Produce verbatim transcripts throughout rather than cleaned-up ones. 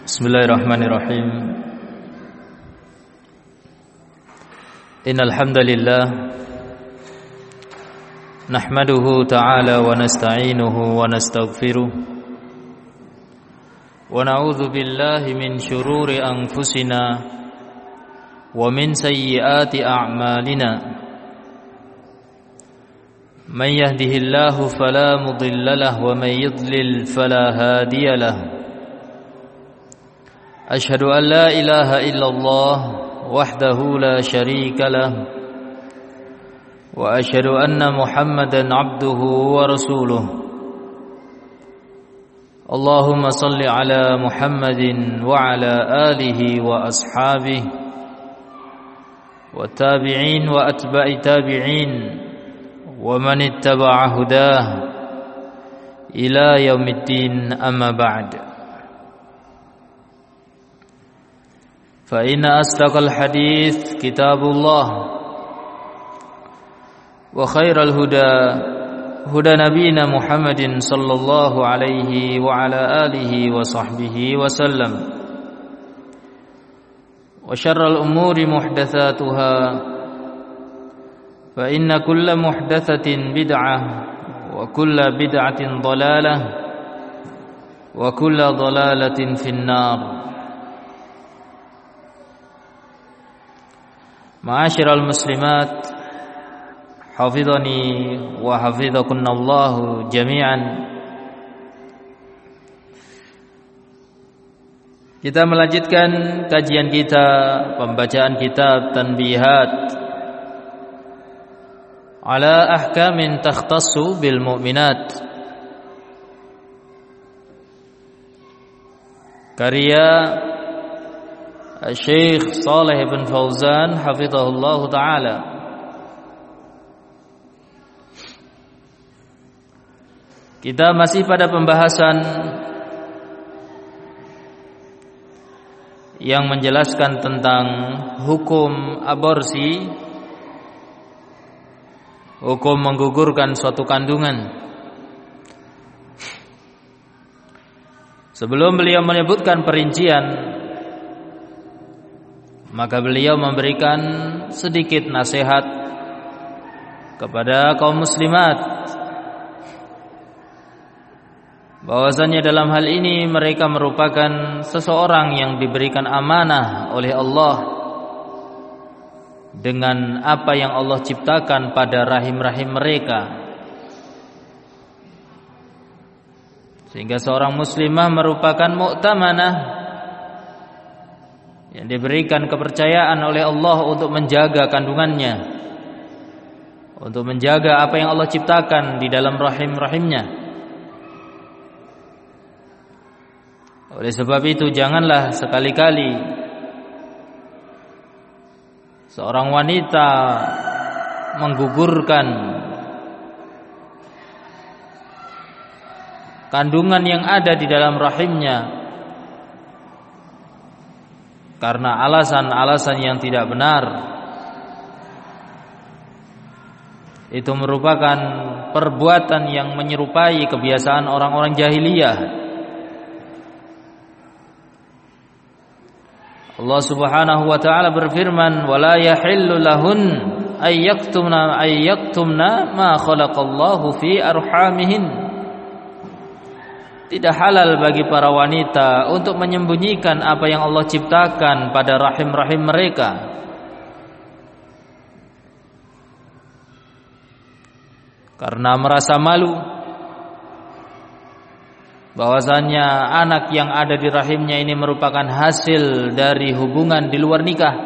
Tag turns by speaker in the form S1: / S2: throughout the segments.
S1: Bismillahirrahmanirrahim. Innal hamdalillah nahmaduhu ta'ala wa nasta'inuhu wa nastaghfiruh wa na'udzu billahi min shururi anfusina wa min sayyiati a'malina. Man yahdihillahu fala mudilla lahu wa man yudlil fala hadiya lahu. Ashhadu an la ilaha illallah wahdahu la syarika lah wa ashhadu anna Muhammadan abduhu wa rasuluh. Allahumma salli ala Muhammadin wa ala alihi wa ashabihi wa tabi'in wa atba'i tabi'in wa man ittaba'a hudah ila yaumiddin, amma ba'd. فإن أصدق الحديث كتاب الله وخير الهدى هدى نبينا محمد صلى الله عليه وعلى آله وصحبه وسلم وشر الأمور محدثاتها فإن كل محدثة بدعة وكل بدعة ضلالة وكل ضلالة في النار. Ma'asyiral muslimat, hafizani wa hafizakunallahu jami'an. Kita melanjutkan kajian kita, pembacaan kitab Tanbihat ala ahkamin takhtassu bil mu'minat, karya Syekh Shalih bin Fauzan hafizahullah ta'ala. Kita masih pada pembahasan yang menjelaskan tentang hukum aborsi, hukum menggugurkan suatu kandungan. Sebelum beliau menyebutkan perincian, maka beliau memberikan sedikit nasihat kepada kaum muslimat bahwasanya dalam hal ini mereka merupakan seseorang yang diberikan amanah oleh Allah dengan apa yang Allah ciptakan pada rahim-rahim mereka, sehingga seorang muslimah merupakan mu'tamanah yang diberikan kepercayaan oleh Allah untuk menjaga kandungannya, untuk menjaga apa yang Allah ciptakan di dalam rahim-rahimnya. Oleh sebab itu, janganlah sekali-kali seorang wanita menggugurkan kandungan yang ada di dalam rahimnya karena alasan-alasan yang tidak benar. Itu merupakan perbuatan yang menyerupai kebiasaan orang-orang jahiliyah. Allah Subhanahu wa taala berfirman, "Wala yahillu lahun ay yaktumna ay yaktumna ma khalaqallahu fi arhamihin." Tidak halal bagi para wanita untuk menyembunyikan apa yang Allah ciptakan pada rahim-rahim mereka. Karena merasa malu bahwasanya anak yang ada di rahimnya ini merupakan hasil dari hubungan di luar nikah,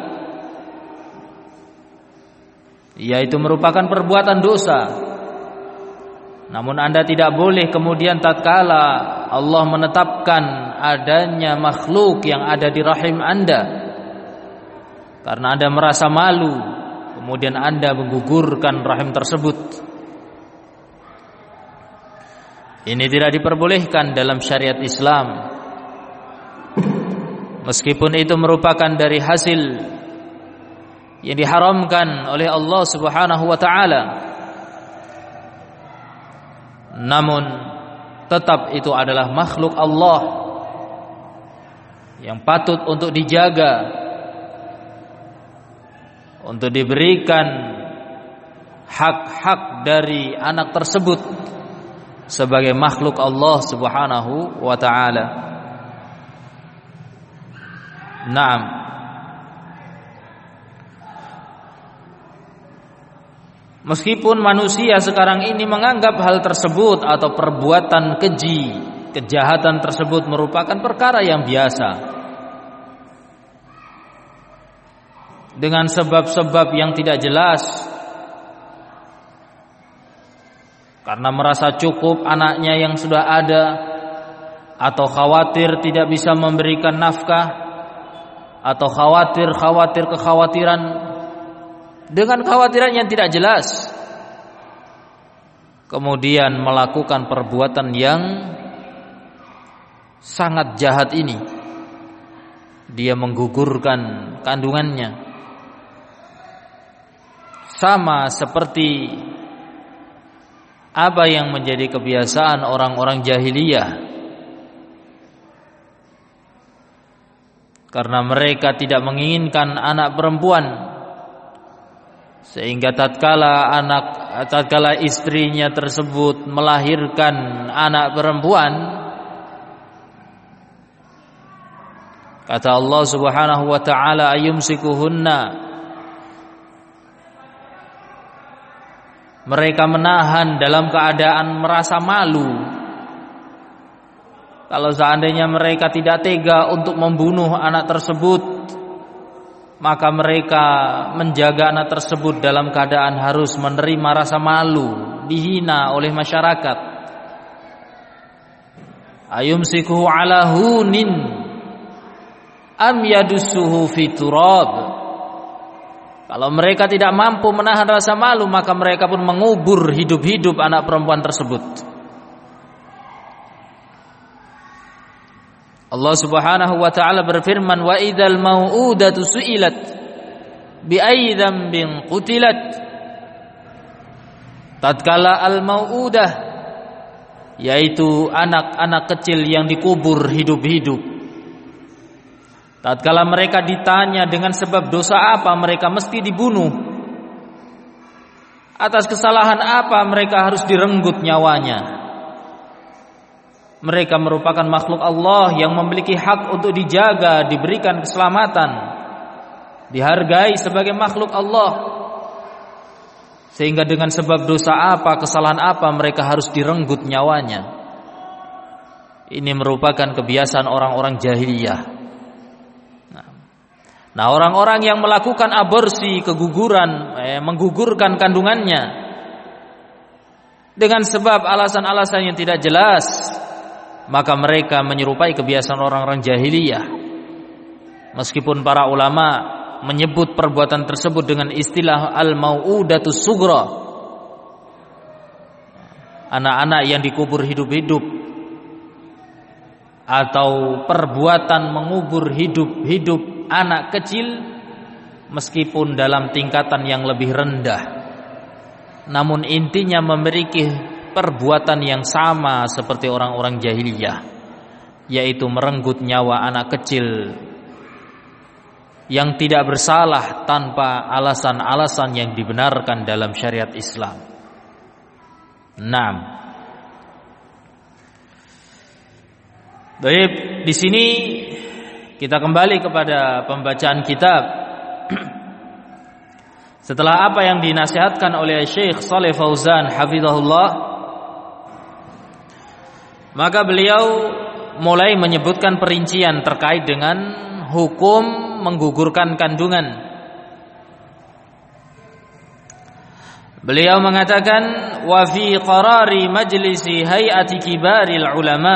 S1: yaitu merupakan perbuatan dosa. Namun Anda tidak boleh kemudian tatkala Allah menetapkan adanya makhluk yang ada di rahim Anda, karena Anda merasa malu, kemudian Anda menggugurkan rahim tersebut. Ini tidak diperbolehkan dalam syariat Islam. Meskipun itu merupakan dari hasil yang diharamkan oleh Allah Subhanahu wa taala, namun tetap itu adalah makhluk Allah yang patut untuk dijaga, untuk diberikan hak-hak dari anak tersebut sebagai makhluk Allah Subhanahu wa taala. Naam. Meskipun manusia sekarang ini menganggap hal tersebut atau perbuatan keji, kejahatan tersebut merupakan perkara yang biasa, dengan sebab-sebab yang tidak jelas, karena merasa cukup anaknya yang sudah ada, atau khawatir tidak bisa memberikan nafkah, atau khawatir-khawatir kekhawatiran, dengan kekhawatiran yang tidak jelas, kemudian melakukan perbuatan yang sangat jahat ini. Dia menggugurkan kandungannya, sama seperti apa yang menjadi kebiasaan orang-orang jahiliyah, karena mereka tidak menginginkan anak perempuan, sehingga tatkala anak tatkala istrinya tersebut melahirkan anak perempuan, kata Allah Subhanahu wa taala, ayumsikuhunna, mereka menahan dalam keadaan merasa malu. Kalau seandainya mereka tidak tega untuk membunuh anak tersebut, maka mereka menjaga anak tersebut dalam keadaan harus menerima rasa malu, dihina oleh masyarakat. Ayumsikuhu ala hunin am yadussuhu fi turab. Kalau mereka tidak mampu menahan rasa malu, maka mereka pun mengubur hidup-hidup anak perempuan tersebut. Allah Subhanahu wa taala berfirman, wa idzal mau'udatu su'ilat bi ayyi dzambin qutilat. Tatkala al-mau'udah, yaitu anak-anak kecil yang dikubur hidup-hidup, tatkala mereka ditanya dengan sebab dosa apa mereka mesti dibunuh, atas kesalahan apa mereka harus direnggut nyawanya. Mereka merupakan makhluk Allah yang memiliki hak untuk dijaga, diberikan keselamatan, dihargai sebagai makhluk Allah. Sehingga dengan sebab dosa apa, kesalahan apa mereka harus direnggut nyawanya. Ini merupakan kebiasaan orang-orang jahiliyah. Nah, orang-orang yang melakukan aborsi, keguguran, eh, menggugurkan kandungannya dengan sebab alasan-alasan yang tidak jelas, maka mereka menyerupai kebiasaan orang-orang jahiliyah. Meskipun para ulama menyebut perbuatan tersebut dengan istilah al-mau'udatus sughra, anak-anak yang dikubur hidup-hidup, atau perbuatan mengubur hidup-hidup anak kecil, meskipun dalam tingkatan yang lebih rendah, namun intinya memiliki perbuatan yang sama seperti orang-orang jahiliyah, yaitu merenggut nyawa anak kecil yang tidak bersalah tanpa alasan-alasan yang dibenarkan dalam syariat Islam. Naam. Baik, di sini kita kembali kepada pembacaan kitab. Setelah apa yang dinasihatkan oleh Syekh Shalih Fauzan hafizahullah, maka beliau mulai menyebutkan perincian terkait dengan hukum menggugurkan kandungan. Beliau mengatakan, wa fi qarari majlisi hay'ati kibaril ulama,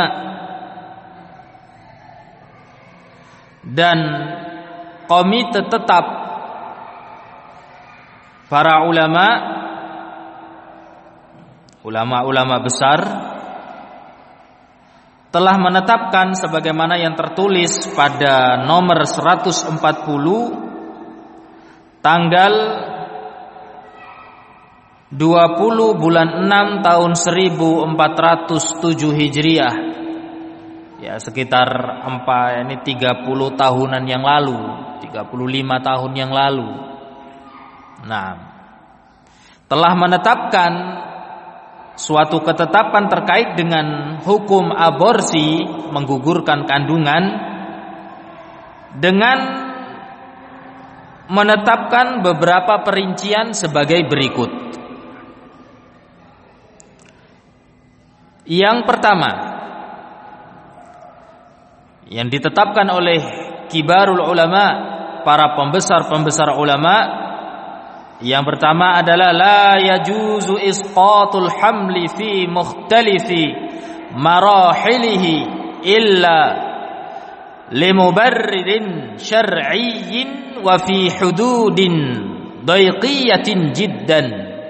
S1: dan komite tetap para ulama, ulama-ulama besar, telah menetapkan sebagaimana yang tertulis pada nomor seratus empat puluh tanggal dua puluh bulan enam tahun seribu empat ratus tujuh Hijriah, ya sekitar empat ini tiga puluh tahunan yang lalu, tiga puluh lima tahun yang lalu. Nah, telah menetapkan suatu ketetapan terkait dengan hukum aborsi, menggugurkan kandungan, dengan menetapkan beberapa perincian sebagai berikut. Yang pertama, yang ditetapkan oleh kibarul ulama, para pembesar-pembesar ulama, yang pertama adalah la yajuzu isqatul hamli fi mukhtalifi marahilihi illa limubarridin syar'iyyin wa fi hududin dayqiyatin jiddan.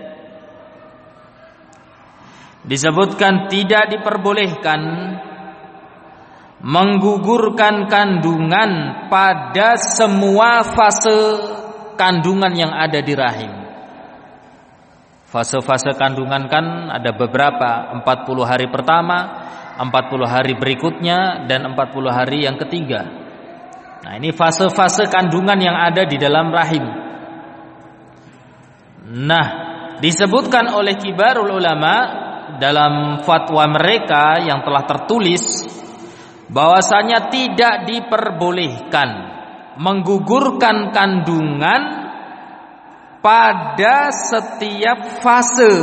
S1: Disebutkan tidak diperbolehkan menggugurkan kandungan pada semua fase kandungan yang ada di rahim. Fase-fase kandungan kan ada beberapa, empat puluh hari pertama, empat puluh hari berikutnya, dan empat puluh hari yang ketiga. Nah, ini fase-fase kandungan yang ada di dalam rahim. Nah, disebutkan oleh kibarul ulama dalam fatwa mereka yang telah tertulis bahwasanya tidak diperbolehkan menggugurkan kandungan pada setiap fase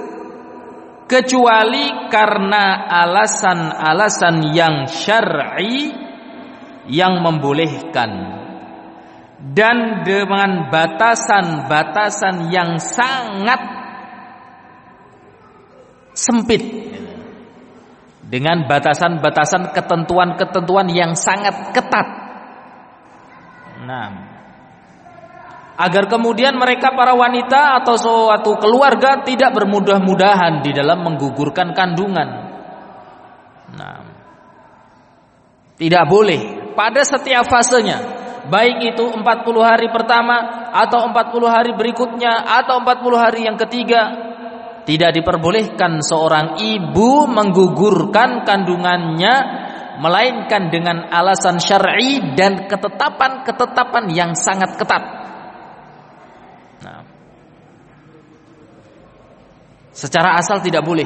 S1: kecuali karena alasan-alasan yang syar'i yang membolehkan dan dengan batasan-batasan yang sangat sempit, dengan batasan-batasan ketentuan-ketentuan yang sangat ketat. Nah, agar kemudian mereka para wanita atau suatu keluarga tidak bermudah-mudahan di dalam menggugurkan kandungan. Nah, tidak boleh pada setiap fasenya, baik itu empat puluh hari pertama atau empat puluh hari berikutnya atau empat puluh hari yang ketiga. Tidak diperbolehkan seorang ibu menggugurkan kandungannya melainkan dengan alasan syar'i dan ketetapan-ketetapan yang sangat ketat. Nah, secara asal tidak boleh.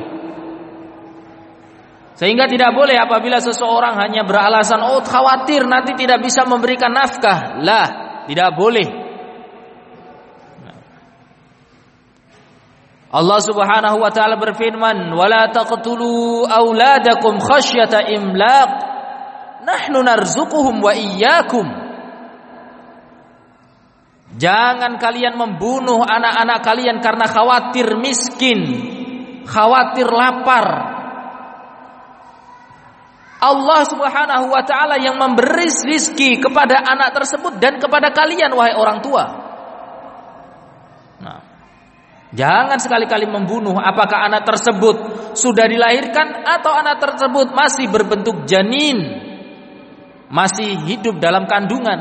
S1: Sehingga tidak boleh apabila seseorang hanya beralasan, oh khawatir nanti tidak bisa memberikan nafkah. Lah, tidak boleh. Allah Subhanahu wa taala berfirman, "Wala taqtulu auladakum khasyata imlaq, nahnu narzuquhum wa iyyakum." Jangan kalian membunuh anak-anak kalian karena khawatir miskin, khawatir lapar. Allah Subhanahu wa taala yang memberi rizki kepada anak tersebut dan kepada kalian wahai orang tua. Nah, jangan sekali-kali membunuh apakah anak tersebut sudah dilahirkan atau anak tersebut masih berbentuk janin, masih hidup dalam kandungan.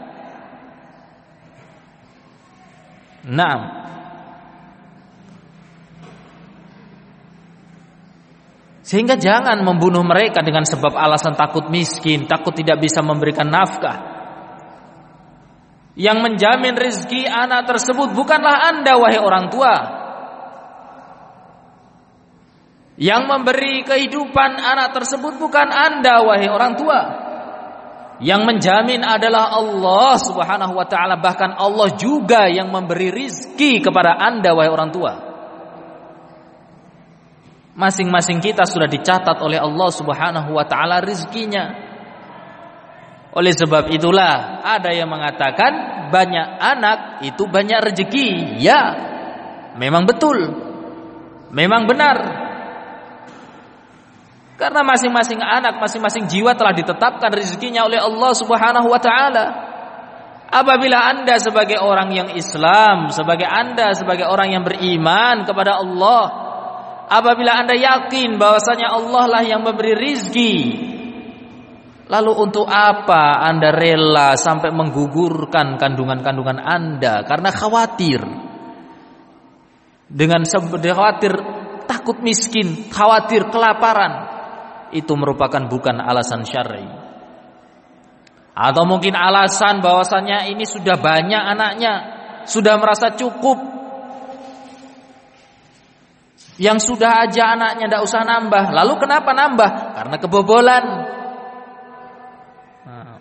S1: Nah, sehingga jangan membunuh mereka dengan sebab alasan takut miskin, takut tidak bisa memberikan nafkah. Yang menjamin rezeki anak tersebut bukanlah Anda wahai orang tua. Yang memberi kehidupan anak tersebut bukan Anda wahai orang tua. Yang menjamin adalah Allah Subhanahu wa taala, bahkan Allah juga yang memberi rezeki kepada Anda wahai orang tua. Masing-masing kita sudah dicatat oleh Allah Subhanahu wa taala rezekinya. Oleh sebab itulah ada yang mengatakan banyak anak itu banyak rezeki. Ya, memang betul, memang benar. Karena masing-masing anak, masing-masing jiwa telah ditetapkan rezekinya oleh Allah Subhanahu wa taala. Apabila Anda sebagai orang yang Islam, sebagai Anda sebagai orang yang beriman kepada Allah, apabila Anda yakin bahwasanya Allah lah yang memberi rezeki, lalu untuk apa Anda rela sampai menggugurkan kandungan-kandungan Anda karena khawatir? Dengan khawatir takut miskin, khawatir kelaparan. itu merupakan bukan alasan syar'i. Atau mungkin alasan bahwasannya ini sudah banyak anaknya, sudah merasa cukup. Yang sudah aja anaknya tidak usah nambah. Lalu kenapa nambah? Karena kebobolan. Nah,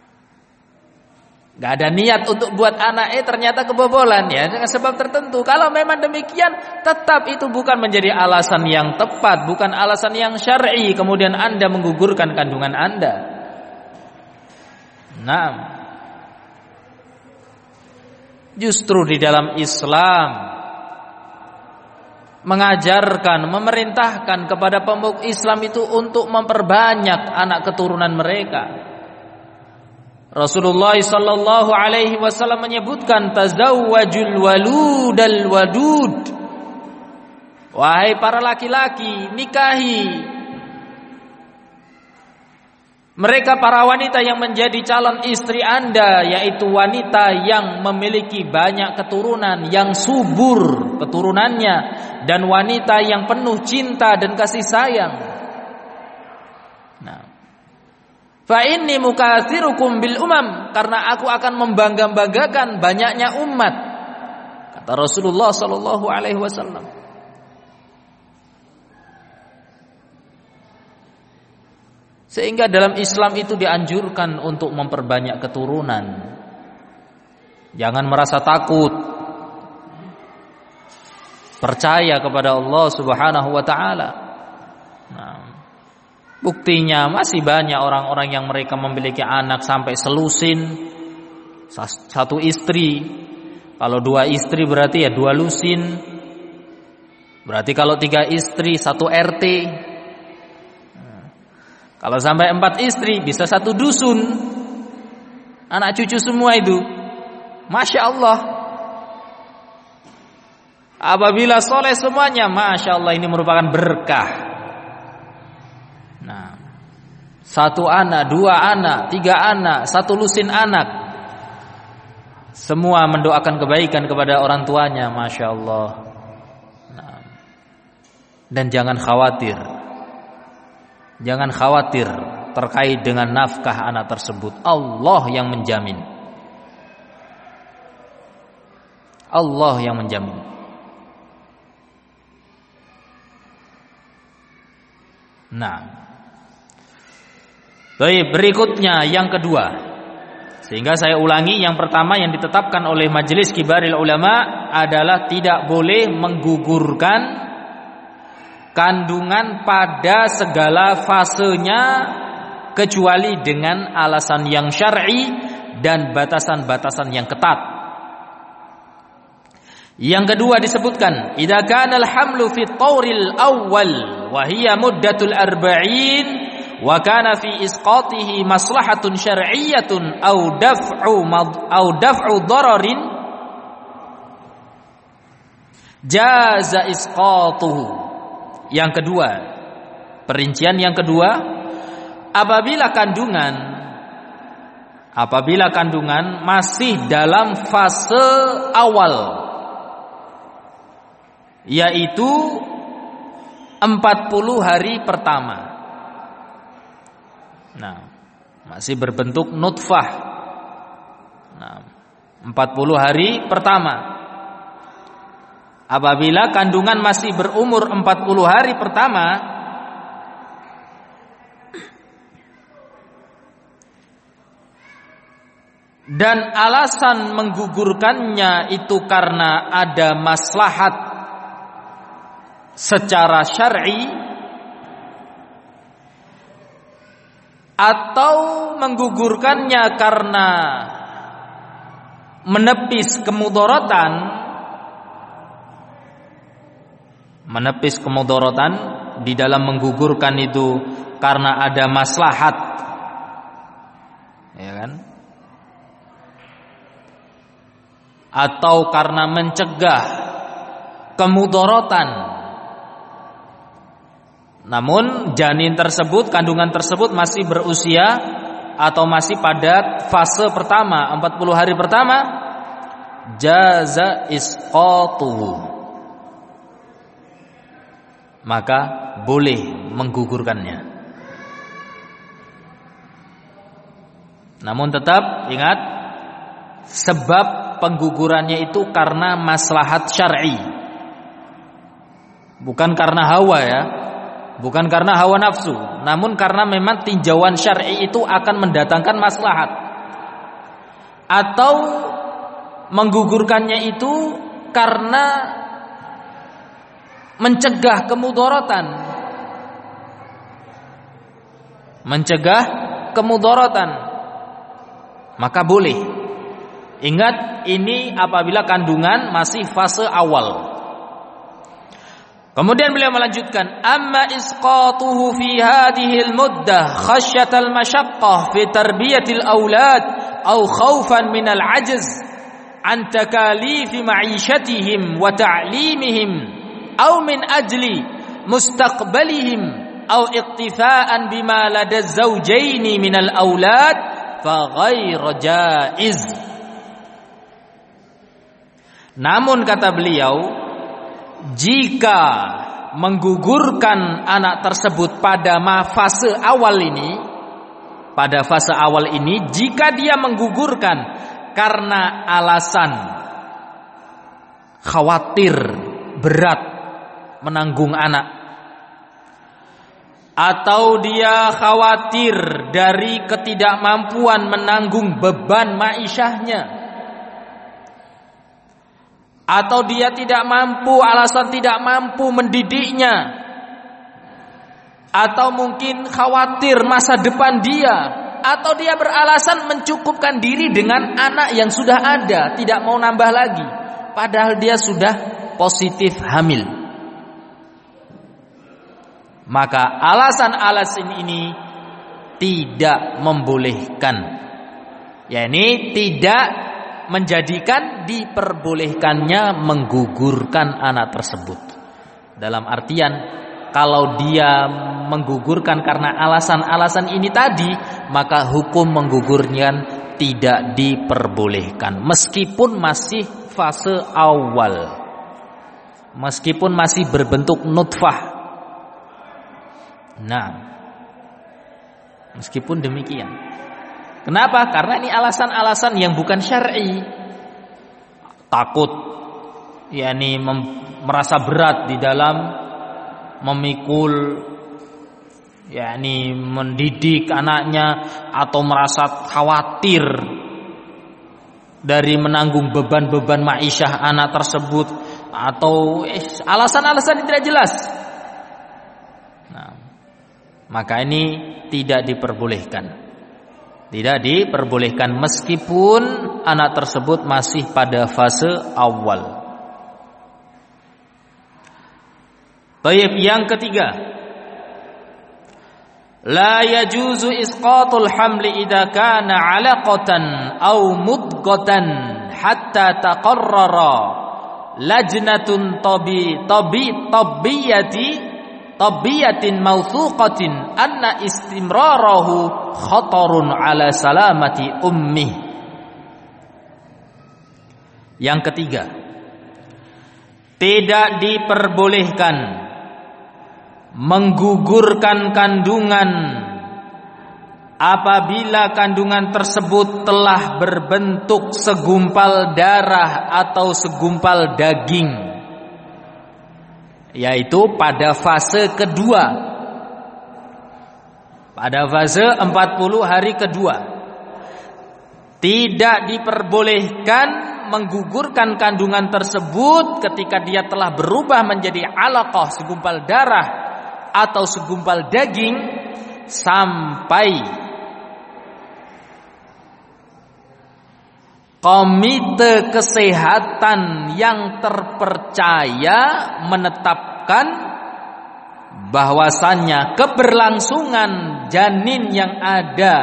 S1: gak ada niat untuk buat anak, eh ternyata kebobolan ya dengan sebab tertentu. Kalau memang demikian, tetap itu bukan menjadi alasan yang tepat, bukan alasan yang syar'i. Kemudian Anda menggugurkan kandungan Anda. Nah, justru di dalam Islam mengajarkan, memerintahkan kepada pemeluk Islam itu untuk memperbanyak anak keturunan mereka. Rasulullah sallallahu alaihi wasallam menyebutkan tazawwajul waludal wadud. Wahai para laki-laki, nikahi mereka para wanita yang menjadi calon istri Anda, yaitu wanita yang memiliki banyak keturunan, yang subur keturunannya, dan wanita yang penuh cinta dan kasih sayang. Nah, fa inni mukatsirukum bil umam, karena aku akan membangga-banggakan banyaknya umat, kata Rasulullah sallallahu alaihi wasallam. Sehingga dalam Islam itu dianjurkan untuk memperbanyak keturunan. Jangan merasa takut. Percaya kepada Allah Subhanahu wa taala. Nah, buktinya masih banyak orang-orang yang mereka memiliki anak sampai selusin, satu istri. Kalau dua istri berarti ya dua lusin. Berarti kalau tiga istri satu R T. Kalau sampai empat istri bisa satu dusun. Anak cucu semua itu. Masya Allah. Apabila soleh semuanya, Masya Allah, ini merupakan berkah. Nah, satu anak, dua anak, tiga anak, satu lusin anak, semua mendoakan kebaikan kepada orang tuanya, Masya Allah. Nah, dan jangan khawatir. Jangan khawatir terkait dengan nafkah anak tersebut. Allah yang menjamin. Allah yang menjamin. Nah, baik, berikutnya yang kedua. Sehingga saya ulangi, yang pertama yang ditetapkan oleh Majelis Kibaril Ulama adalah tidak boleh menggugurkan kandungan pada segala fasenya kecuali dengan alasan yang syar'i dan batasan-batasan yang ketat. Yang kedua disebutkan, idza kana al-hamlu fi at-tawril awwal wa hiya muddatul arba'in wa kana fi isqatihi maslahatun syar'iyyatun aw daf'u aw daf'u dararin jaza isqatuhu. Yang kedua, perincian yang kedua, apabila kandungan apabila kandungan masih dalam fase awal, yaitu empat puluh hari pertama. Nah, masih berbentuk nutfah. Nah, empat puluh hari pertama. Apabila kandungan masih berumur empat puluh hari pertama, dan alasan menggugurkannya itu karena ada maslahat secara syar'i, atau menggugurkannya karena menepis kemudaratan, menepis kemudaratan di dalam menggugurkan itu karena ada maslahat, ya kan? Atau karena mencegah kemudaratan. Namun janin tersebut, kandungan tersebut masih berusia atau masih pada fase pertama, empat puluh hari pertama, jaza isqatuhu, maka boleh menggugurkannya. Namun tetap ingat, sebab penggugurannya itu karena maslahat syar'i, bukan karena hawa ya, bukan karena hawa nafsu, namun karena memang tinjauan syar'i itu akan mendatangkan maslahat. Atau menggugurkannya itu karena mencegah kemudaratan, mencegah kemudaratan, maka boleh. Ingat, ini apabila kandungan masih fase awal. Kemudian beliau melanjutkan, amma isqatuhu fi hadhihi al-muddah khasyatal masyaqqah fi tarbiyatil aulad aw khaufan min al-'ajz an takalifi ma'ishatihim wa ta'limihim aw min ajli mustaqbalihim aw iqtifa'an bima lada az-zawjaini min al-aulad fa ghairu jaiz. Namun kata beliau, jika menggugurkan anak tersebut pada fase awal ini, pada fase awal ini, jika dia menggugurkan karena alasan khawatir berat menanggung anak, atau dia khawatir dari ketidakmampuan menanggung beban ma'isyahnya, atau dia tidak mampu, alasan tidak mampu mendidiknya, atau mungkin khawatir masa depan dia, atau dia beralasan mencukupkan diri dengan anak yang sudah ada, tidak mau nambah lagi, padahal dia sudah positif hamil, maka alasan-alasan ini tidak membolehkan, yakni tidak menjadikan diperbolehkannya menggugurkan anak tersebut. Dalam artian, kalau dia menggugurkan karena alasan-alasan ini tadi, maka hukum menggugurnya tidak diperbolehkan, meskipun masih fase awal, meskipun masih berbentuk nutfah. Nah, meskipun demikian, kenapa? Karena ini alasan-alasan yang bukan syar'i. Takut, yakni merasa berat di dalam memikul, yakni mendidik anaknya, atau merasa khawatir dari menanggung beban-beban ma'isyah anak tersebut, atau eh, alasan-alasan yang tidak jelas. Nah, maka ini tidak diperbolehkan. Tidak diperbolehkan meskipun anak tersebut masih pada fase awal. Baik, yang ketiga, la yajuzu isqatul hamli idza kana 'alaqatan aw mudghatan hatta taqarrara lajnatun tabi tabi tabiyati tabiyatin mawthuqatin anna istimrarahu khatarun ala salamati ummih. Yang ketiga, tidak diperbolehkan menggugurkan kandungan apabila kandungan tersebut telah berbentuk segumpal darah atau segumpal daging, yaitu pada fase kedua, pada fase empat puluh hari kedua. Tidak diperbolehkan menggugurkan kandungan tersebut ketika dia telah berubah menjadi alaqah, segumpal darah atau segumpal daging, sampai komite kesehatan yang terpercaya menetapkan bahwasannya keberlangsungan janin yang ada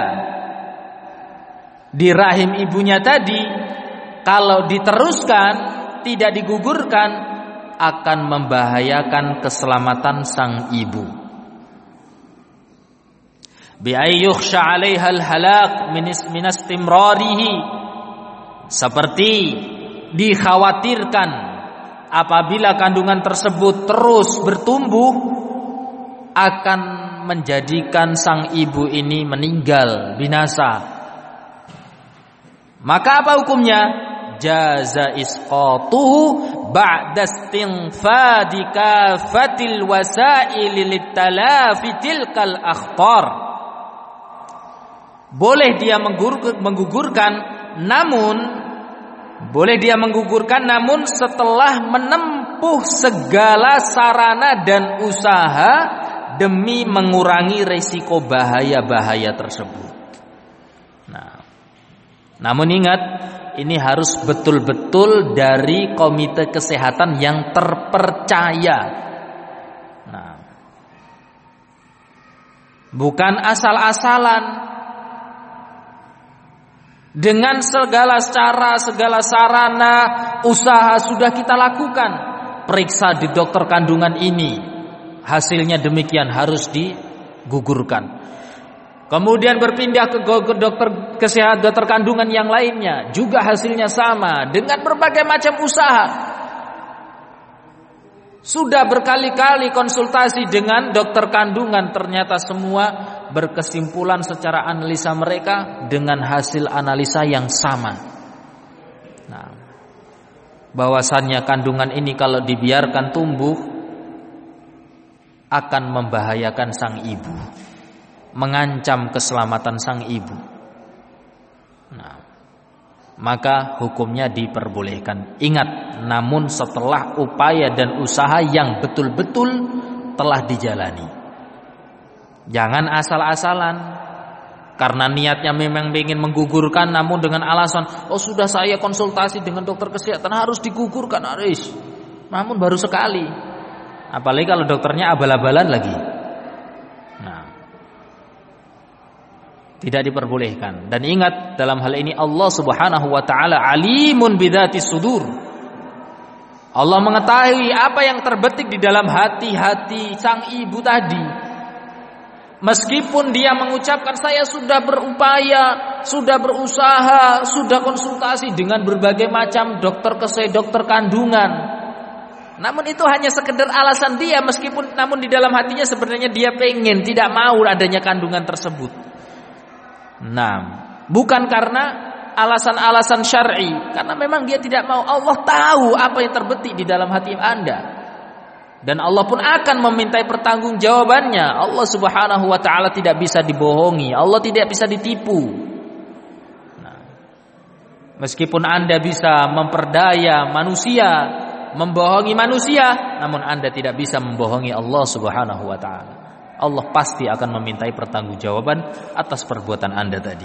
S1: di rahim ibunya tadi, kalau diteruskan tidak digugurkan, akan membahayakan keselamatan sang ibu. Bi ayyukhsha 'alaiha al-halak min istimrarihi, seperti dikhawatirkan apabila kandungan tersebut terus bertumbuh akan menjadikan sang ibu ini meninggal, binasa, Maka apa hukumnya? Jaza isqatuhu ba'da istinfadi kafatil wasaili litalafi tilkal akhtar. Boleh dia menggugurkan, namun boleh dia menggugurkan namun setelah menempuh segala sarana dan usaha demi mengurangi risiko bahaya-bahaya tersebut. Nah, namun ingat, ini harus betul-betul dari komite kesehatan yang terpercaya. Nah, bukan asal-asalan. Dengan segala cara, segala sarana, usaha sudah kita lakukan. Periksa di dokter kandungan ini, hasilnya demikian, harus digugurkan. Kemudian berpindah ke dokter kesehatan, dokter kandungan yang lainnya, juga hasilnya sama dengan berbagai macam usaha. Sudah berkali-kali konsultasi dengan dokter kandungan, ternyata semua berkesimpulan secara analisa mereka dengan hasil analisa yang sama. Nah, bahwasannya kandungan ini kalau dibiarkan tumbuh akan membahayakan sang ibu, mengancam keselamatan sang ibu. Nah, maka hukumnya diperbolehkan. Ingat, namun setelah upaya dan usaha yang betul-betul telah dijalani. Jangan asal-asalan karena niatnya memang ingin menggugurkan, namun dengan alasan, oh sudah saya konsultasi dengan dokter kesehatan harus digugurkan, harus. Namun baru sekali. Apalagi kalau dokternya abal-abalan lagi. Nah, tidak diperbolehkan. Dan ingat, dalam hal ini Allah Subhanahu wa taala alimun bidzati sudur. Allah mengetahui apa yang terbetik di dalam hati-hati sang ibu tadi. Meskipun dia mengucapkan saya sudah berupaya, sudah berusaha, sudah konsultasi dengan berbagai macam dokter kesehatan, dokter kandungan. Namun itu hanya sekedar alasan dia, meskipun namun di dalam hatinya sebenarnya dia pengen, tidak mau adanya kandungan tersebut. Nah, bukan karena alasan-alasan syar'i, karena memang dia tidak mau. Allah tahu apa yang terbetik di dalam hati Anda. Dan Allah pun akan memintai pertanggungjawabannya. Allah Subhanahu wa taala tidak bisa dibohongi, Allah tidak bisa ditipu. Nah, meskipun Anda bisa memperdaya manusia, membohongi manusia, namun Anda tidak bisa membohongi Allah Subhanahu wa taala. Allah pasti akan memintai pertanggungjawaban atas perbuatan Anda tadi.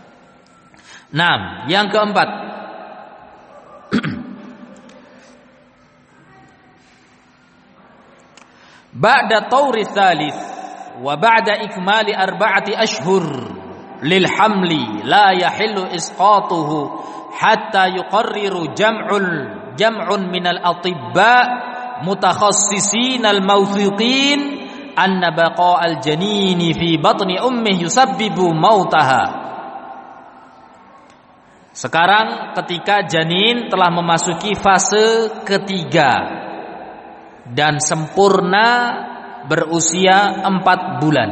S1: Nah, yang keempat, ba'da tawri thalith wa ba'da ikmali arba'ati ashhur lil hamli la yahillu isqatuhu hatta yuqarriru jam'ul jam'un minal atibba mutakhassisin al mawthiqin anna baqa'al janini fi batni ummihi yusabbibu mautaha. Sekarang ketika janin telah memasuki fase ketiga dan sempurna berusia empat bulan,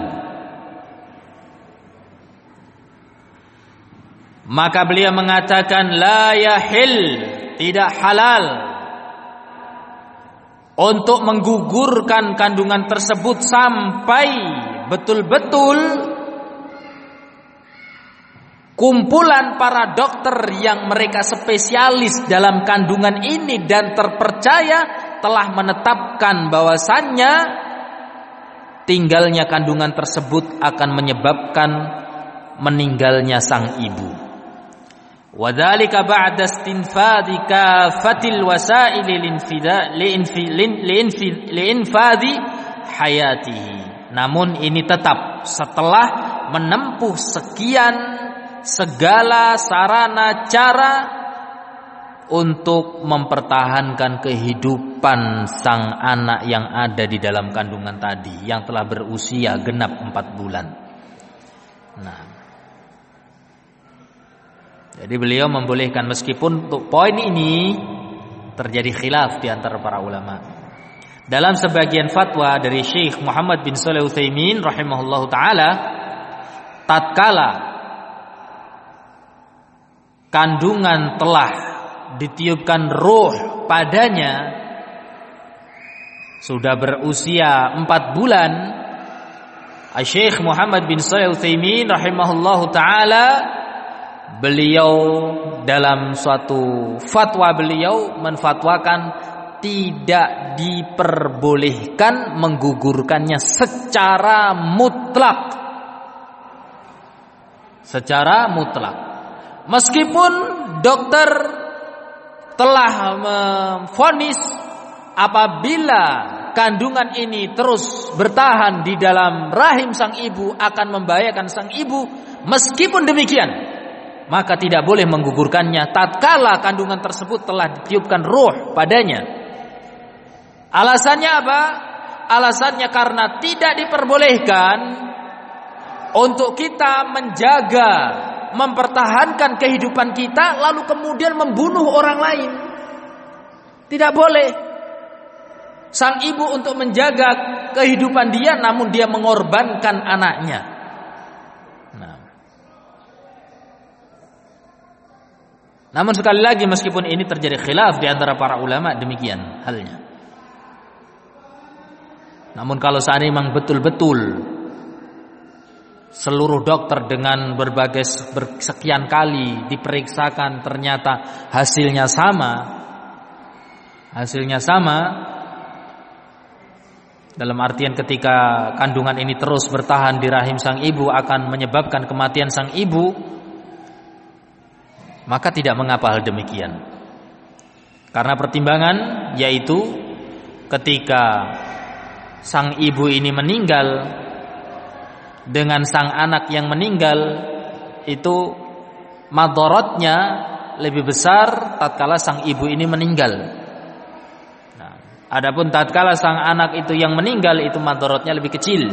S1: maka beliau mengatakan la yahil, tidak halal untuk menggugurkan kandungan tersebut sampai betul-betul kumpulan para dokter yang mereka spesialis dalam kandungan ini dan terpercaya telah menetapkan bahwasannya tinggalnya kandungan tersebut akan menyebabkan meninggalnya sang ibu. Wadzalika ba'da istinfadi kafatil wasaili liinfadi hayatihi. Namun ini tetap setelah menempuh sekian segala sarana cara untuk mempertahankan kehidupan sang anak yang ada di dalam kandungan tadi, yang telah berusia genap empat bulan. Nah, jadi beliau membolehkan, meskipun untuk poin ini terjadi khilaf di antara para ulama. Dalam sebagian fatwa dari Syekh Muhammad bin Shalih Al-Utsaimin rahimahullahu taala, tatkala kandungan telah ditiupkan ruh padanya, sudah berusia empat bulan, Syekh Muhammad bin Shalih Al-Utsaimin rahimahullahu taala, beliau dalam suatu fatwa beliau menfatwakan tidak diperbolehkan menggugurkannya secara mutlak. Secara mutlak. Meskipun dokter telah memvonis apabila kandungan ini terus bertahan di dalam rahim sang ibu akan membahayakan sang ibu, meskipun demikian maka tidak boleh menggugurkannya tatkala kandungan tersebut telah ditiupkan ruh padanya. Alasannya apa? Alasannya karena tidak diperbolehkan untuk kita menjaga, mempertahankan kehidupan kita lalu kemudian membunuh orang lain. Tidak boleh. Sang ibu untuk menjaga kehidupan dia namun dia mengorbankan anaknya. Nah. Namun sekali lagi meskipun ini terjadi khilaf di antara para ulama, demikian halnya. Namun kalau seandainya memang betul-betul seluruh dokter dengan berbagai sekian kali diperiksakan ternyata hasilnya sama, hasilnya sama, dalam artian ketika kandungan ini terus bertahan di rahim sang ibu akan menyebabkan kematian sang ibu, maka tidak mengapa hal demikian. Karena pertimbangan yaitu ketika sang ibu ini meninggal dengan sang anak yang meninggal, itu madharatnya lebih besar tatkala sang ibu ini meninggal. Nah, adapun tatkala sang anak itu yang meninggal, itu madharatnya lebih kecil.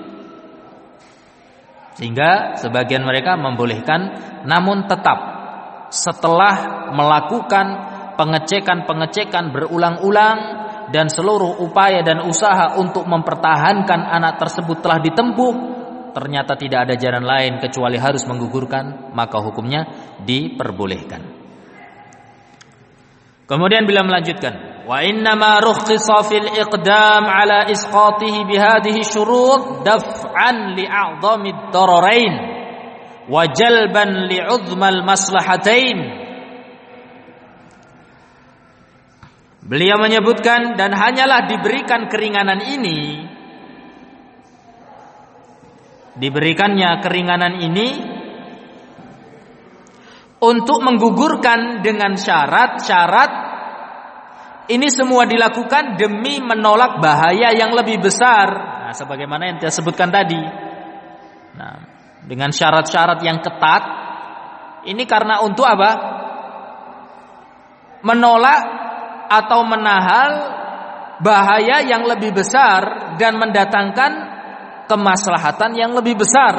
S1: Sehingga sebagian mereka membolehkan, namun tetap setelah melakukan pengecekan-pengecekan berulang-ulang dan seluruh upaya dan usaha untuk mempertahankan anak tersebut telah ditempuh, ternyata tidak ada jalan lain kecuali harus menggugurkan, maka hukumnya diperbolehkan. Kemudian beliau melanjutkan, wa inna ma rukhisa fil iqdam ala isqatihi bihadhihi syurut daf'an li a'dhamid dararain wa jalban li 'udhmal maslahatain. Beliau menyebutkan, dan hanyalah diberikan keringanan ini, diberikannya keringanan ini untuk menggugurkan dengan syarat-syarat. Ini semua dilakukan demi menolak bahaya yang lebih besar. Nah, sebagaimana yang saya sebutkan tadi. Nah, dengan syarat-syarat yang ketat. Ini karena untuk apa? Menolak atau menahal bahaya yang lebih besar dan mendatangkan kemaslahatan yang lebih besar.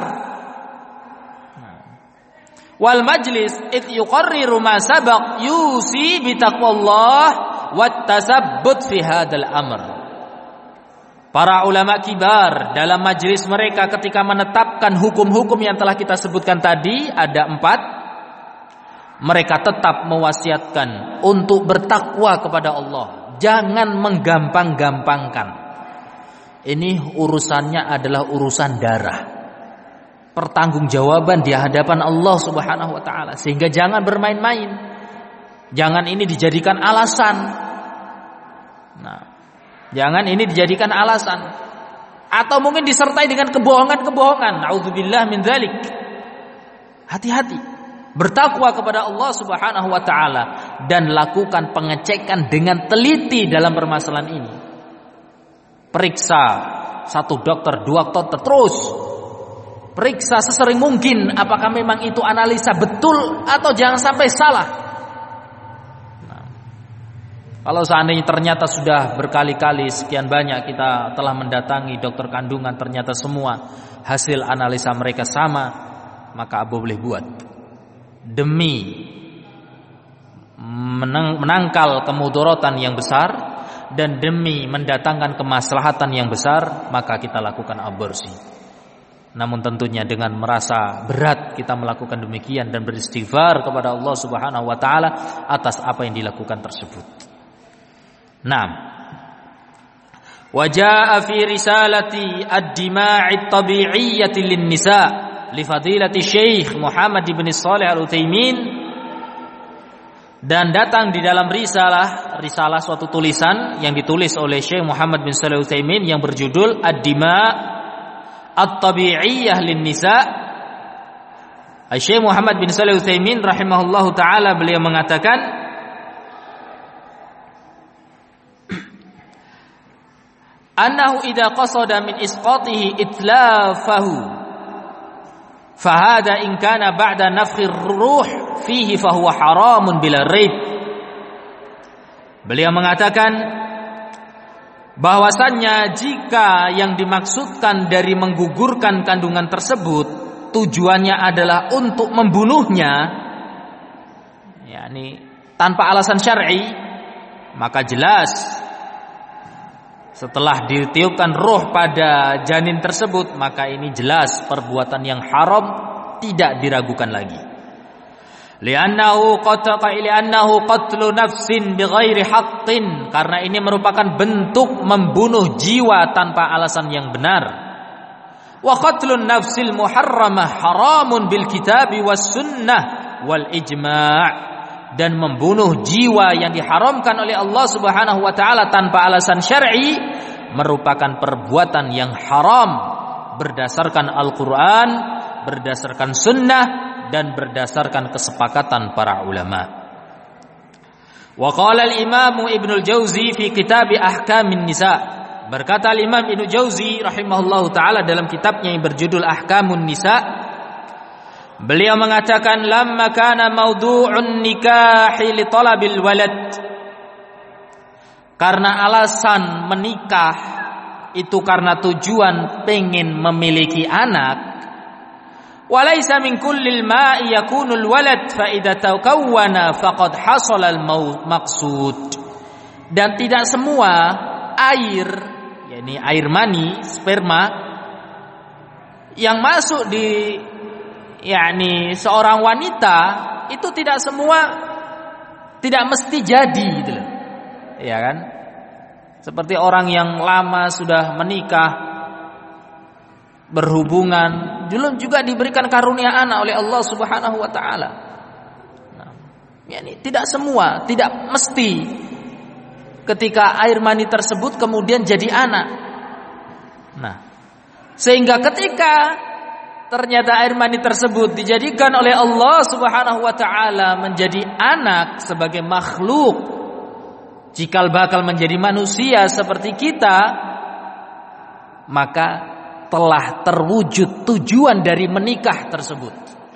S1: Wal majlis id yuqarriru ma sabaq yusi bi taqwallah wat tasabbut fi hadzal amr. Para ulama kibar dalam majlis mereka ketika menetapkan hukum-hukum yang telah kita sebutkan tadi ada empat. Mereka tetap mewasiatkan untuk bertakwa kepada Allah. Jangan menggampang-gampangkan. Ini urusannya adalah urusan darah. Pertanggungjawaban di hadapan Allah Subhanahu wa taala. Sehingga jangan bermain-main. Jangan ini dijadikan alasan. Nah, jangan ini dijadikan alasan. Atau mungkin disertai dengan kebohongan-kebohongan. Nauzubillah min dzalik. Hati-hati. Bertakwa kepada Allah Subhanahu wa taala dan lakukan pengecekan dengan teliti dalam permasalahan ini. Periksa satu dokter, dua dokter terus. Periksa sesering mungkin apakah memang itu analisa betul atau jangan sampai salah. Nah, kalau seandainya ternyata sudah berkali-kali sekian banyak kita telah mendatangi dokter kandungan, ternyata semua hasil analisa mereka sama, maka Abu boleh buat. Demi menang, menangkal kemudaratan yang besar dan demi mendatangkan kemaslahatan yang besar, maka kita lakukan aborsi. Namun tentunya dengan merasa berat kita melakukan demikian dan beristighfar kepada Allah Subhanahu wa taala atas apa yang dilakukan tersebut. Naam. Wa jaa fi risalati ad-dima'i at-tabi'iyyati lin-nisa' li fadilati Syekh Muhammad bin Shalih Al-Utsaimin, dan datang di dalam risalah risalah suatu tulisan yang ditulis oleh Syekh Muhammad bin Shalih Al-Utsaimin yang berjudul Ad-Dima' At-Tabi'iyyah lin-Nisa'. Syekh Muhammad bin Shalih Al-Utsaimin rahimahullahu taala beliau mengatakan, annahu idza qasada min isqatihi itlafahu fahada in kana ba'da nafkhir ruh fihi fahuwa haramun bila raib. Beliau mengatakan bahwasannya jika yang dimaksudkan dari menggugurkan kandungan tersebut tujuannya adalah untuk membunuhnya, yakni tanpa alasan syar'i, maka jelas setelah ditiupkan ruh pada janin tersebut, maka ini jelas perbuatan yang haram, tidak diragukan lagi. Li'annahu qataqa li'annahu qatlu nafsin bighairi haqqin, karena ini merupakan bentuk membunuh jiwa tanpa alasan yang benar. Wa qatlun nafsil muharramah haramun bil kitabi was sunnah wal ijma', dan membunuh jiwa yang diharamkan oleh Allah Subhanahu wa taala tanpa alasan syar'i merupakan perbuatan yang haram berdasarkan Al-Qur'an, berdasarkan sunnah, dan berdasarkan kesepakatan para ulama. Wa qala al-Imam Ibnu al-Jauzi fi kitab Ahkamin Nisa', berkata al-Imam Ibnu Jauzi rahimahullahu taala dalam kitabnya yang berjudul Ahkamun Nisa', beliau mengatakan, lamma kana mawdu'un nikahi li talabil walad, karena alasan menikah itu karena tujuan pengen memiliki anak. Walaysa min kullil ma'i yakunul walad fa idza takawwana faqad hasala al maqsud, dan tidak semua air, yakni air mani, sperma yang masuk di yakni seorang wanita itu tidak semua, tidak mesti jadi gitu loh. Ya kan? Seperti orang yang lama sudah menikah, berhubungan, belum juga diberikan karunia anak oleh Allah Subhanahu wa taala. Nah, yakni tidak semua, tidak mesti ketika air mani tersebut kemudian jadi anak. Nah, sehingga ketika ternyata air mani tersebut dijadikan oleh Allah Subhanahu wa taala menjadi anak sebagai makhluk, cikal bakal menjadi manusia seperti kita, maka telah terwujud tujuan dari menikah tersebut.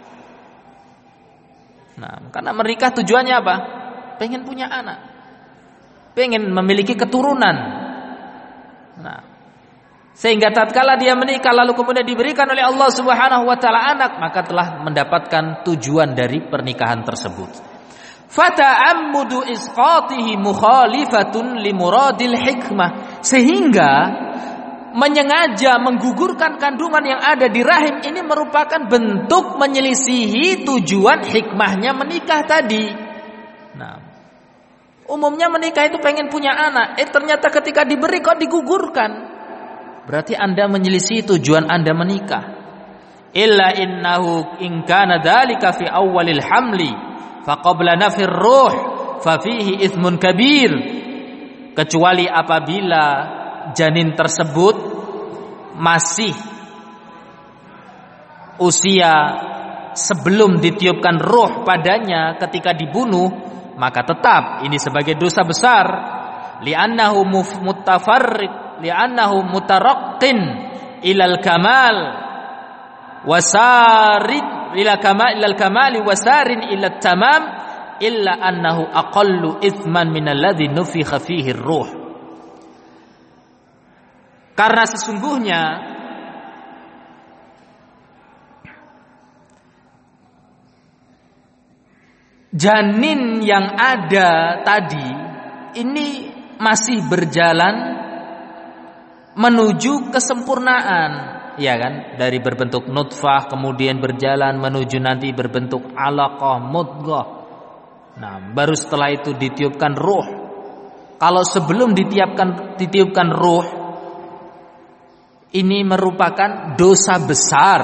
S1: Nah, karena menikah tujuannya apa? Pengen punya anak, pengen memiliki keturunan. Nah, sehingga tatkala dia menikah lalu kemudian diberikan oleh Allah Subhanahu wa taala anak, maka telah mendapatkan tujuan dari pernikahan tersebut. Fata'ammudu isqatihi mukhalifatun limuradil hikmah, sehingga menyengaja menggugurkan kandungan yang ada di rahim ini merupakan bentuk menyelisihi tujuan hikmahnya menikah tadi. Nah, umumnya menikah itu pengen punya anak, eh ternyata ketika diberi kok digugurkan, berarti Anda menyelisihi tujuan Anda menikah. Illa innahu in kana dzalika fi awwalil hamli fa qabla nafir ruh fa fihi itsmun kabir, kecuali apabila janin tersebut masih usia sebelum ditiupkan ruh padanya ketika dibunuh, maka tetap ini sebagai dosa besar. Li'annahu mutafarriq, li'annahu mutaraqqin ilal kamal wasarid ila kamal ilal kamali wasarin ila tamam illa annahu aqallu ithman min alladhi nufikha fihi ruh. Karena sesungguhnya janin yang ada tadi ini masih berjalan menuju kesempurnaan, ya kan, dari berbentuk nutfah kemudian berjalan menuju nanti berbentuk alaqah, mudghah. Nah, baru setelah itu ditiupkan ruh. Kalau sebelum ditiupkan ditiupkan ruh, ini merupakan dosa besar.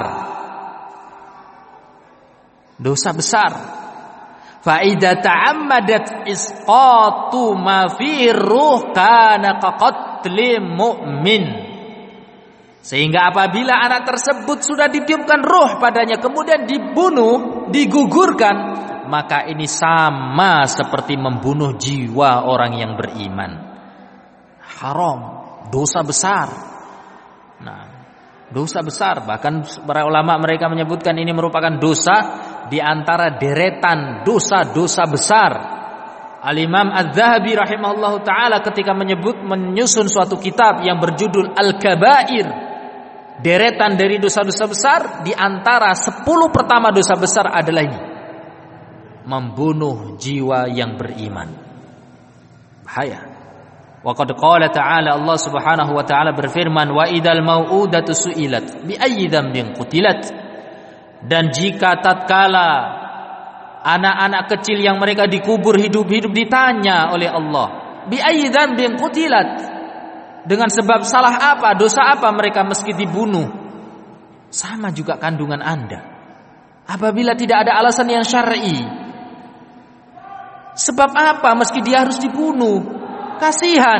S1: Dosa besar. Fa idza ta'ammadat isqatu ma fi ruh kana kaqatli mu'min. Sehingga apabila anak tersebut sudah ditiupkan ruh padanya kemudian dibunuh, digugurkan, maka ini sama seperti membunuh jiwa orang yang beriman. Haram, dosa besar. Nah, dosa besar. Bahkan para ulama mereka menyebutkan ini merupakan dosa di antara deretan dosa-dosa besar. Al-Imam Az-Zahabi rahimahullahu taala ketika menyebut menyusun suatu kitab yang berjudul Al-Kabair, deretan dari dosa-dosa besar, di antara sepuluh pertama dosa besar adalah ini, membunuh jiwa yang beriman. Bahaya. Wa qad qala ta'ala, Allah Subhanahu wa taala berfirman, wa idal mau'udatu su'ilat bi ayyi dzambin qutilat. Dan jika tatkala anak-anak kecil yang mereka dikubur hidup-hidup ditanya oleh Allah, bi ayyi dzambin qutilat, dengan sebab salah apa, dosa apa mereka meski dibunuh. Sama juga kandungan Anda. Apabila tidak ada alasan yang syar'i, sebab apa meski dia harus dibunuh? Kasihan.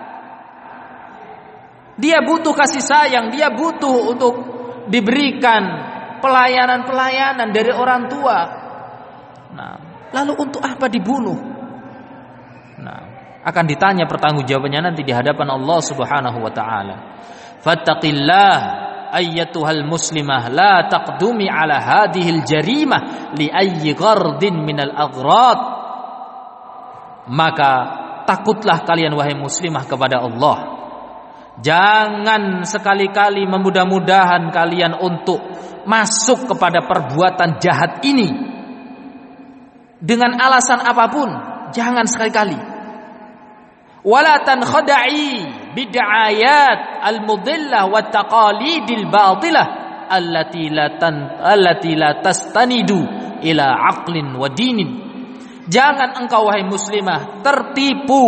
S1: Dia butuh kasih sayang, dia butuh untuk diberikan pelayanan-pelayanan dari orang tua. Nah, lalu untuk apa dibunuh? Nah, akan ditanya pertanggungjawabannya nanti di hadapan Allah Subhanahu wa taala. Fattaqillah ayyatuhal muslimah la taqdumi ala hadhil jarimah li ayyi ghardin minal aghrad. Maka takutlah kalian wahai muslimah kepada Allah. Jangan sekali-kali memudah-mudahan kalian untuk masuk kepada perbuatan jahat ini dengan alasan apapun. Jangan sekali-kali. Wala tankhada'i bid'ayat al-mudillah wa taqalidil batilah allati la tan allati la tastanidu ila aqlin wa dinin. Jangan engkau wahai muslimah tertipu.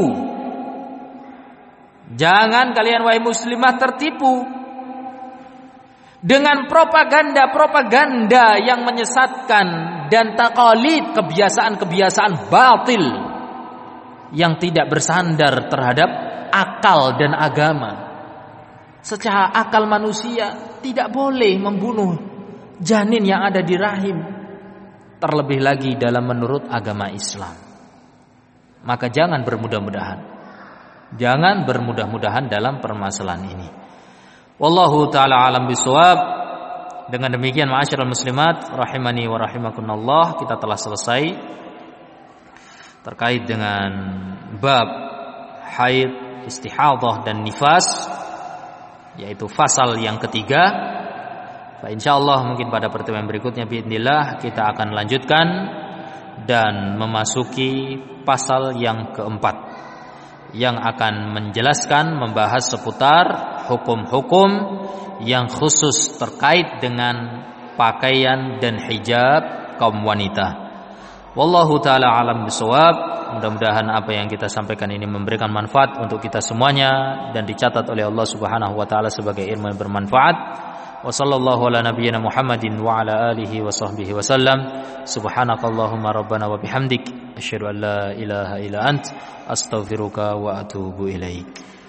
S1: Jangan kalian wahai muslimah tertipu dengan propaganda-propaganda yang menyesatkan dan taqalid, kebiasaan-kebiasaan batil yang tidak bersandar terhadap akal dan agama. Secara akal manusia tidak boleh membunuh janin yang ada di rahim, terlebih lagi dalam menurut agama Islam. Maka jangan bermudah-mudahan. Jangan bermudah-mudahan dalam permasalahan ini. Wallahu ta'ala alam bisawab. Dengan demikian ma'asyiral muslimat rahimani wa rahimakumullah, kita telah selesai terkait dengan bab haid, istihadhah dan nifas, yaitu fasal yang ketiga. Fa insyaallah mungkin pada pertemuan berikutnya biidznillah kita akan lanjutkan dan memasuki pasal yang keempat yang akan menjelaskan, membahas seputar hukum-hukum yang khusus terkait dengan pakaian dan hijab kaum wanita. Wallahu ta'ala alam bisawab. Mudah-mudahan apa yang kita sampaikan ini memberikan manfaat untuk kita semuanya dan dicatat oleh Allah Subhanahu wa taala sebagai ilmu yang bermanfaat. Wa sallallahu ala nabiyyina Muhammadin wa ala alihi wa sahbihi wa sallam. Subhanakallahumma rabbana wa bihamdik asyhadu an la ilaha illa ant astaghfiruka wa atubu ilaik.